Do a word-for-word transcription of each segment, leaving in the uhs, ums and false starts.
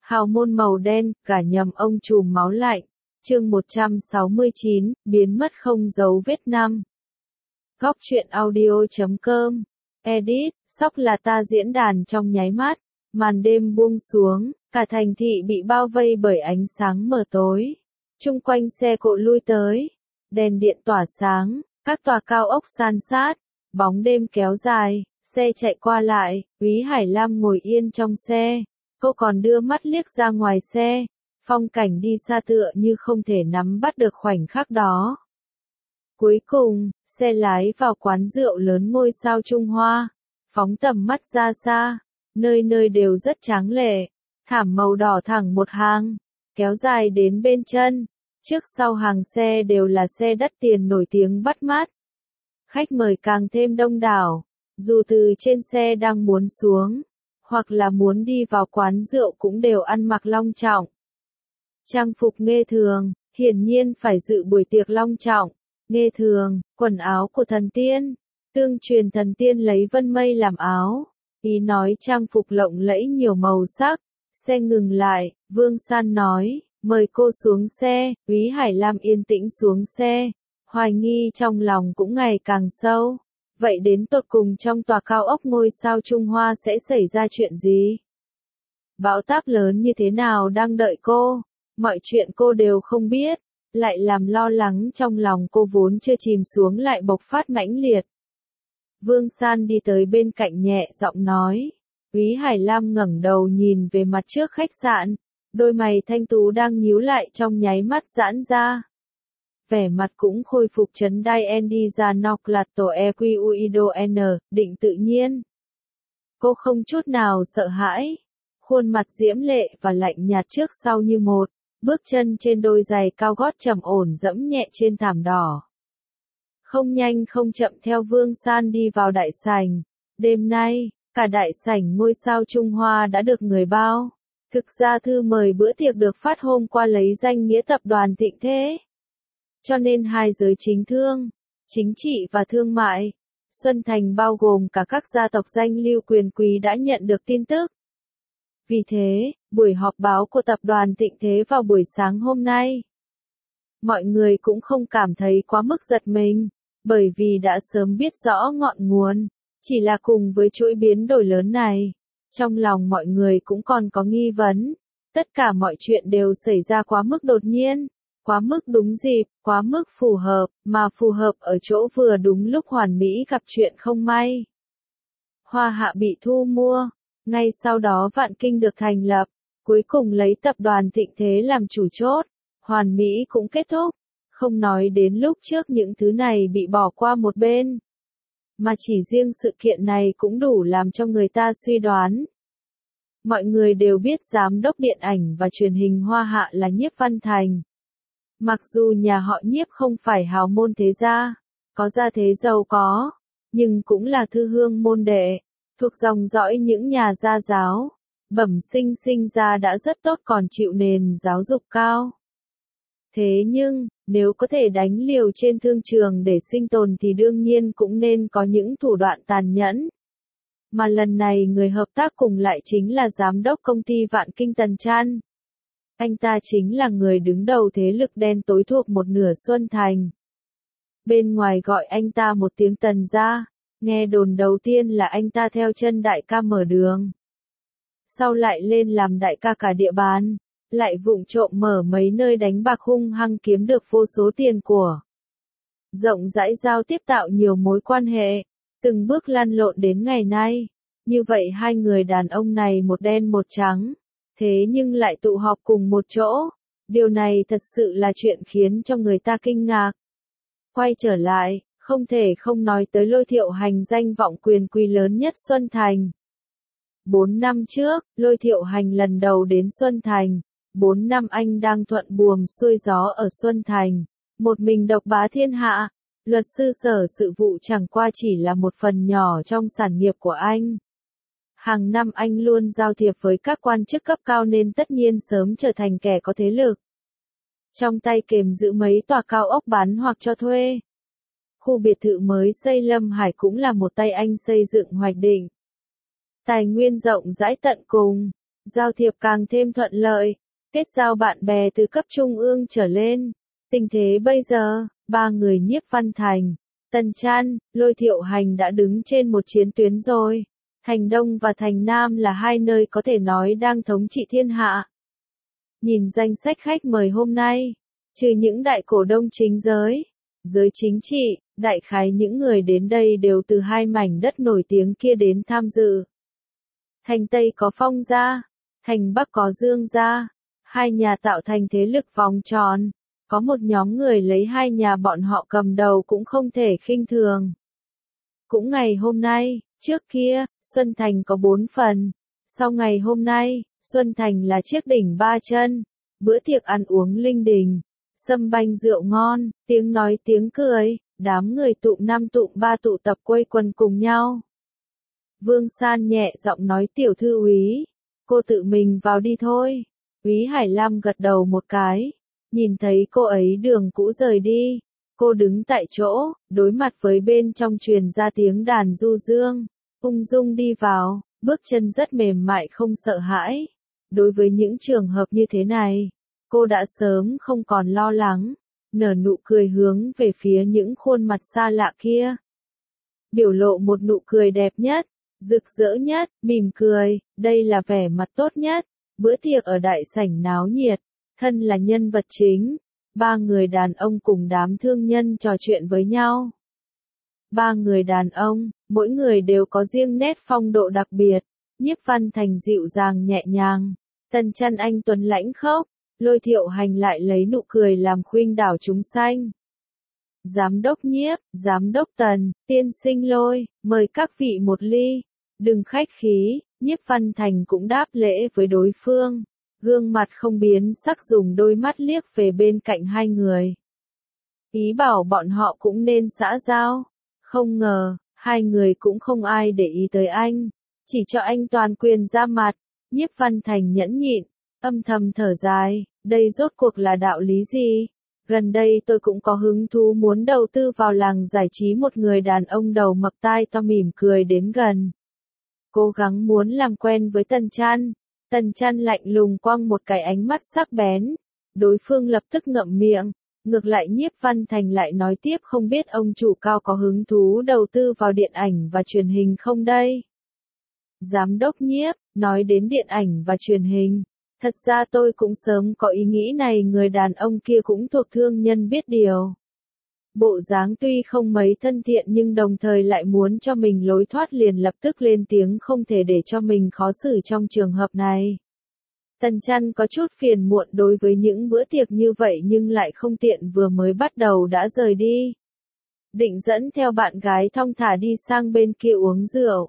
Hào môn màu đen, cả nhầm ông trùm máu lạnh. Chương một trăm sáu mươi chín, biến mất không dấu vết năm. Góc truyện audio chấm com. Edit, sóc là ta diễn đàn trong nháy mắt. Màn đêm buông xuống, cả thành thị bị bao vây bởi ánh sáng mờ tối. Chung quanh xe cộ lui tới. Đèn điện tỏa sáng, các tòa cao ốc san sát. Bóng đêm kéo dài, xe chạy qua lại, Úy Hải Lam ngồi yên trong xe. Cô còn đưa mắt liếc ra ngoài xe. Phong cảnh đi xa tựa như không thể nắm bắt được khoảnh khắc đó. Cuối cùng, xe lái vào quán rượu lớn ngôi sao Trung Hoa. Phóng tầm mắt ra xa, nơi nơi đều rất tráng lệ. Thảm màu đỏ thẳng một hàng, kéo dài đến bên chân. Trước sau hàng xe đều là xe đắt tiền nổi tiếng bắt mắt. Khách mời càng thêm đông đảo, dù từ trên xe đang muốn xuống, hoặc là muốn đi vào quán rượu cũng đều ăn mặc long trọng. Trang phục nghê thường, hiển nhiên phải dự buổi tiệc long trọng. Nghê thường, quần áo của thần tiên. Tương truyền thần tiên lấy vân mây làm áo. Ý nói trang phục lộng lẫy nhiều màu sắc. Xe ngừng lại, Vương San nói, mời cô xuống xe. Úy Hải Lam yên tĩnh xuống xe. Hoài nghi trong lòng cũng ngày càng sâu. Vậy đến tột cùng trong tòa cao ốc ngôi sao Trung Hoa sẽ xảy ra chuyện gì? Bão táp lớn như thế nào đang đợi cô? Mọi chuyện cô đều không biết, lại làm lo lắng trong lòng cô vốn chưa chìm xuống lại bộc phát mãnh liệt. Vương San đi tới bên cạnh nhẹ giọng nói. Úy Hải Lam ngẩng đầu nhìn về mặt trước khách sạn, đôi mày thanh tú đang nhíu lại trong nháy mắt giãn ra. Vẻ mặt cũng khôi phục chấn đai Andy ra nọc lạt tổ equiuido n, định tự nhiên. Cô không chút nào sợ hãi, khuôn mặt diễm lệ và lạnh nhạt trước sau như một. Bước chân trên đôi giày cao gót trầm ổn dẫm nhẹ trên thảm đỏ. Không nhanh không chậm theo Vương San đi vào đại sảnh. Đêm nay, cả đại sảnh ngôi sao Trung Hoa đã được người bao. Thực ra thư mời bữa tiệc được phát hôm qua lấy danh nghĩa tập đoàn Thịnh Thế. Cho nên hai giới chính thương, chính trị và thương mại, Xuân Thành bao gồm cả các gia tộc danh lưu quyền quý đã nhận được tin tức. Vì thế, buổi họp báo của tập đoàn Thịnh Thế vào buổi sáng hôm nay, mọi người cũng không cảm thấy quá mức giật mình, bởi vì đã sớm biết rõ ngọn nguồn, chỉ là cùng với chuỗi biến đổi lớn này, trong lòng mọi người cũng còn có nghi vấn, tất cả mọi chuyện đều xảy ra quá mức đột nhiên, quá mức đúng dịp, quá mức phù hợp, mà phù hợp ở chỗ vừa đúng lúc hoàn mỹ gặp chuyện không may. Hoa Hạ bị thu mua. Ngay sau đó Vạn Kinh được thành lập, cuối cùng lấy tập đoàn Thịnh Thế làm chủ chốt, hoàn mỹ cũng kết thúc, không nói đến lúc trước những thứ này bị bỏ qua một bên. Mà chỉ riêng sự kiện này cũng đủ làm cho người ta suy đoán. Mọi người đều biết giám đốc điện ảnh và truyền hình Hoa Hạ là Nhiếp Văn Thành. Mặc dù nhà họ Nhiếp không phải hào môn thế gia, có gia thế giàu có, nhưng cũng là thư hương môn đệ. Thuộc dòng dõi những nhà gia giáo, bẩm sinh sinh ra đã rất tốt còn chịu nền giáo dục cao. Thế nhưng, nếu có thể đánh liều trên thương trường để sinh tồn thì đương nhiên cũng nên có những thủ đoạn tàn nhẫn. Mà lần này người hợp tác cùng lại chính là giám đốc công ty Vạn Kinh Tần Trăn. Anh ta chính là người đứng đầu thế lực đen tối thuộc một nửa Xuân Thành. Bên ngoài gọi anh ta một tiếng Tần gia. Nghe đồn đầu tiên là anh ta theo chân đại ca mở đường. Sau lại lên làm đại ca cả địa bàn, lại vụng trộm mở mấy nơi đánh bạc hung hăng kiếm được vô số tiền của. Rộng rãi giao tiếp tạo nhiều mối quan hệ, từng bước lăn lộn đến ngày nay. Như vậy hai người đàn ông này một đen một trắng, thế nhưng lại tụ họp cùng một chỗ. Điều này thật sự là chuyện khiến cho người ta kinh ngạc. Quay trở lại. Không thể không nói tới Lôi Thiệu Hành danh vọng quyền quý lớn nhất Xuân Thành. Bốn năm trước, Lôi Thiệu Hành lần đầu đến Xuân Thành. Bốn năm anh đang thuận buồm xuôi gió ở Xuân Thành. Một mình độc bá thiên hạ. Luật sư sở sự vụ chẳng qua chỉ là một phần nhỏ trong sản nghiệp của anh. Hàng năm anh luôn giao thiệp với các quan chức cấp cao nên tất nhiên sớm trở thành kẻ có thế lực. Trong tay kềm giữ mấy tòa cao ốc bán hoặc cho thuê. Khu biệt thự mới xây Lâm Hải cũng là một tay anh xây dựng hoạch định. Tài nguyên rộng rãi tận cùng, giao thiệp càng thêm thuận lợi, kết giao bạn bè từ cấp trung ương trở lên. Tình thế bây giờ, ba người Nhiếp Văn Thành, Tần Trăn, Lôi Thiệu Hành đã đứng trên một chiến tuyến rồi. Thành Đông và Thành Nam là hai nơi có thể nói đang thống trị thiên hạ. Nhìn danh sách khách mời hôm nay, trừ những đại cổ đông chính giới, giới chính trị, đại khái những người đến đây đều từ hai mảnh đất nổi tiếng kia đến tham dự. Thành Tây có Phong gia, thành Bắc có Dương gia, hai nhà tạo thành thế lực vòng tròn, có một nhóm người lấy hai nhà bọn họ cầm đầu cũng không thể khinh thường. Cũng ngày hôm nay, trước kia, Xuân Thành có bốn phần, sau ngày hôm nay, Xuân Thành là chiếc đỉnh ba chân, bữa tiệc ăn uống linh đình, sâm banh rượu ngon, tiếng nói tiếng cười, đám người tụ năm tụ ba tụ tập quây quần cùng nhau. Vương San nhẹ giọng nói tiểu thư úy, cô tự mình vào đi thôi. Úy Hải Lam gật đầu một cái, nhìn thấy cô ấy đường cũ rời đi, cô đứng tại chỗ, đối mặt với bên trong truyền ra tiếng đàn du dương, ung dung đi vào, bước chân rất mềm mại không sợ hãi. Đối với những trường hợp như thế này, cô đã sớm không còn lo lắng, nở nụ cười hướng về phía những khuôn mặt xa lạ kia. Biểu lộ một nụ cười đẹp nhất, rực rỡ nhất, mỉm cười, đây là vẻ mặt tốt nhất. Bữa tiệc ở đại sảnh náo nhiệt, thân là nhân vật chính, ba người đàn ông cùng đám thương nhân trò chuyện với nhau. Ba người đàn ông, mỗi người đều có riêng nét phong độ đặc biệt, Nhiếp Văn Thành dịu dàng nhẹ nhàng, Tần Trăn anh tuấn lãnh khốc, Lôi Thiệu Hành lại lấy nụ cười làm khuynh đảo chúng sanh. Giám đốc Nhiếp, giám đốc Tần, tiên sinh Lôi, mời các vị một ly, đừng khách khí. Nhiếp Văn Thành cũng đáp lễ với đối phương, gương mặt không biến sắc dùng đôi mắt liếc về bên cạnh hai người. Ý bảo bọn họ cũng nên xã giao, không ngờ, hai người cũng không ai để ý tới anh, chỉ cho anh toàn quyền ra mặt. Nhiếp Văn Thành nhẫn nhịn, âm thầm thở dài, đây rốt cuộc là đạo lý gì? Gần đây tôi cũng có hứng thú muốn đầu tư vào làng giải trí. Một người đàn ông đầu mập tai to mỉm cười đến gần, cố gắng muốn làm quen với Tần Trăn. Tần Trăn lạnh lùng quăng một cái ánh mắt sắc bén, đối phương lập tức ngậm miệng. Ngược lại Nhiếp Văn Thành lại nói tiếp, không biết ông chủ cao có hứng thú đầu tư vào điện ảnh và truyền hình không đây? Giám đốc Nhiếp, nói đến điện ảnh và truyền hình, thật ra tôi cũng sớm có ý nghĩ này. Người đàn ông kia cũng thuộc thương nhân biết điều. Bộ dáng tuy không mấy thân thiện nhưng đồng thời lại muốn cho mình lối thoát, liền lập tức lên tiếng, không thể để cho mình khó xử trong trường hợp này. Tần Trăn có chút phiền muộn đối với những bữa tiệc như vậy nhưng lại không tiện, vừa mới bắt đầu đã rời đi. Định dẫn theo bạn gái thong thả đi sang bên kia uống rượu.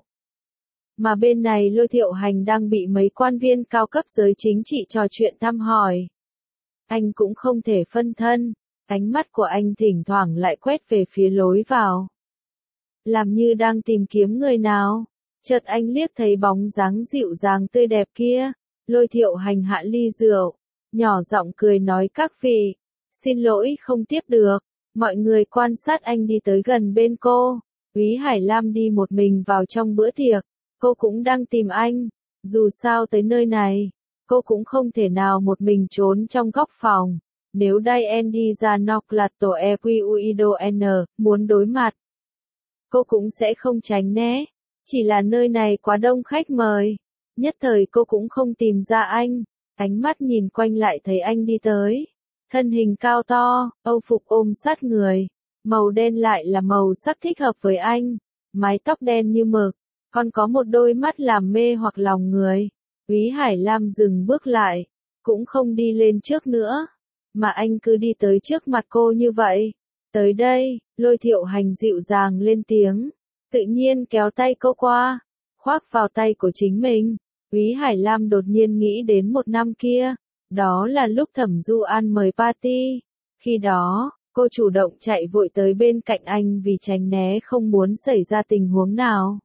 Mà bên này Lôi Thiệu Hành đang bị mấy quan viên cao cấp giới chính trị trò chuyện thăm hỏi. Anh cũng không thể phân thân. Ánh mắt của anh thỉnh thoảng lại quét về phía lối vào, làm như đang tìm kiếm người nào. Chợt anh liếc thấy bóng dáng dịu dàng tươi đẹp kia. Lôi Thiệu Hành hạ ly rượu, nhỏ giọng cười nói, các vị, xin lỗi không tiếp được. Mọi người quan sát anh đi tới gần bên cô. Úy Hải Lam đi một mình vào trong bữa tiệc, cô cũng đang tìm anh. Dù sao tới nơi này, cô cũng không thể nào một mình trốn trong góc phòng. Nếu Diane đi ra Noclato Equiuido N, muốn đối mặt, cô cũng sẽ không tránh né. Chỉ là nơi này quá đông khách mời. Nhất thời cô cũng không tìm ra anh. Ánh mắt nhìn quanh lại thấy anh đi tới. Thân hình cao to, âu phục ôm sát người. Màu đen lại là màu sắc thích hợp với anh. Mái tóc đen như mực, còn có một đôi mắt làm mê hoặc lòng người. Úy Hải Lam dừng bước lại, cũng không đi lên trước nữa, mà anh cứ đi tới trước mặt cô như vậy. Tới đây, Lôi Thiệu Hành dịu dàng lên tiếng, tự nhiên kéo tay cô qua, khoác vào tay của chính mình. Úy Hải Lam đột nhiên nghĩ đến một năm kia, đó là lúc Thẩm Du An mời party. Khi đó, cô chủ động chạy vội tới bên cạnh anh vì tránh né không muốn xảy ra tình huống nào.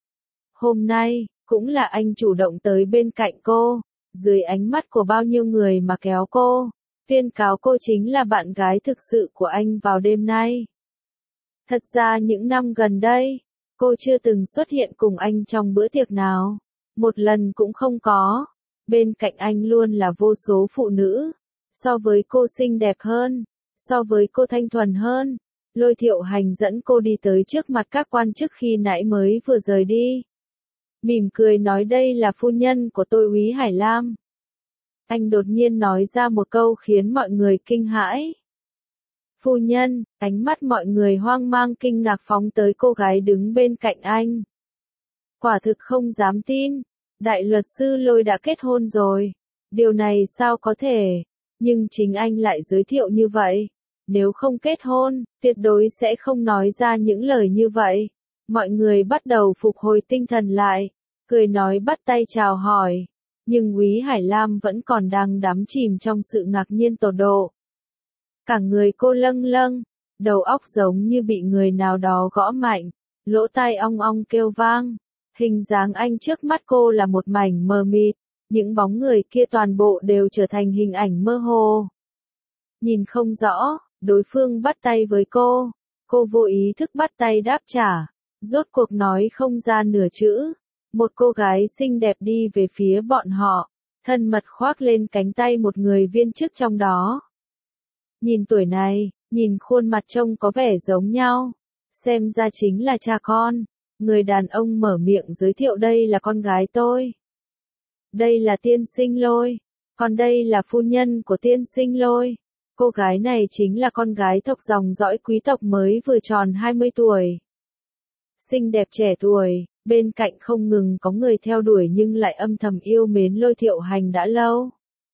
Hôm nay, cũng là anh chủ động tới bên cạnh cô, dưới ánh mắt của bao nhiêu người mà kéo cô, tuyên cáo cô chính là bạn gái thực sự của anh vào đêm nay. Thật ra những năm gần đây, cô chưa từng xuất hiện cùng anh trong bữa tiệc nào, một lần cũng không có. bên cạnh anh luôn là vô số phụ nữ. So với cô xinh đẹp hơn, so với cô thanh thuần hơn. Lôi Thiệu Hành dẫn cô đi tới trước mặt các quan chức khi nãy mới vừa rời đi. Mỉm cười nói đây là phu nhân của tôi úy Hải Lam. Anh đột nhiên nói ra một câu khiến mọi người kinh hãi. Phu nhân, ánh mắt mọi người hoang mang kinh ngạc phóng tới cô gái đứng bên cạnh anh. Quả thực không dám tin, đại luật sư Lôi đã kết hôn rồi. Điều này sao có thể, nhưng chính anh lại giới thiệu như vậy. Nếu không kết hôn, tuyệt đối sẽ không nói ra những lời như vậy. Mọi người bắt đầu phục hồi tinh thần lại, cười nói bắt tay chào hỏi. Nhưng úy Hải Lam vẫn còn đang đắm chìm trong sự ngạc nhiên tột độ. Cả người cô lâng lâng, đầu óc giống như bị người nào đó gõ mạnh, lỗ tai ong ong kêu vang. Hình dáng anh trước mắt cô là một mảnh mờ mịt, những bóng người kia toàn bộ đều trở thành hình ảnh mơ hồ. Nhìn không rõ, đối phương bắt tay với cô, cô vô ý thức bắt tay đáp trả, rốt cuộc nói không ra nửa chữ. Một cô gái xinh đẹp đi về phía bọn họ, thân mật khoác lên cánh tay một người viên chức trong đó. Nhìn tuổi này, nhìn khuôn mặt trông có vẻ giống nhau, xem ra chính là cha con. Người đàn ông mở miệng giới thiệu đây là con gái tôi. Đây là tiên sinh Lôi, còn đây là phu nhân của tiên sinh Lôi. Cô gái này chính là con gái tộc dòng dõi quý tộc mới vừa tròn hai mươi tuổi. Xinh đẹp trẻ tuổi, bên cạnh không ngừng có người theo đuổi nhưng lại âm thầm yêu mến Lôi Thiệu Hành đã lâu.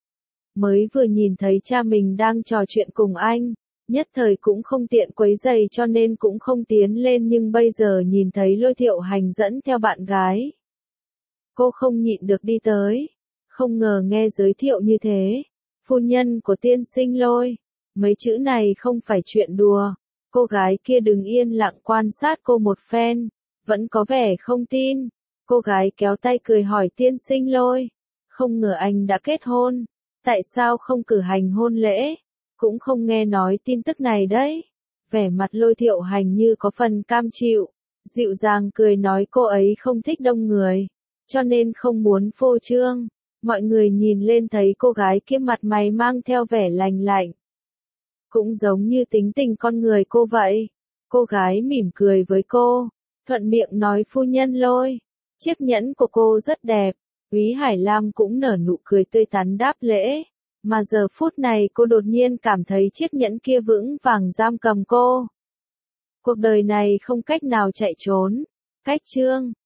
Mới vừa nhìn thấy cha mình đang trò chuyện cùng anh, nhất thời cũng không tiện quấy rầy cho nên cũng không tiến lên, nhưng bây giờ nhìn thấy Lôi Thiệu Hành dẫn theo bạn gái. Cô không nhịn được đi tới, không ngờ nghe giới thiệu như thế. Phu nhân của tiên sinh Lôi, mấy chữ này không phải chuyện đùa. Cô gái kia đứng yên lặng quan sát cô một phen, vẫn có vẻ không tin. Cô gái kéo tay cười hỏi tiên sinh Lôi, không ngờ anh đã kết hôn, tại sao không cử hành hôn lễ, cũng không nghe nói tin tức này đấy. Vẻ mặt Lôi Thiệu Hành như có phần cam chịu, dịu dàng cười nói cô ấy không thích đông người, cho nên không muốn phô trương. Mọi người nhìn lên thấy cô gái kia mặt mày mang theo vẻ lành lạnh, cũng giống như tính tình con người cô vậy. Cô gái mỉm cười với cô, thuận miệng nói phu nhân Lôi, chiếc nhẫn của cô rất đẹp. Úy Hải Lam cũng nở nụ cười tươi tắn đáp lễ, mà giờ phút này cô đột nhiên cảm thấy chiếc nhẫn kia vững vàng giam cầm cô. Cuộc đời này không cách nào chạy trốn. Cách chương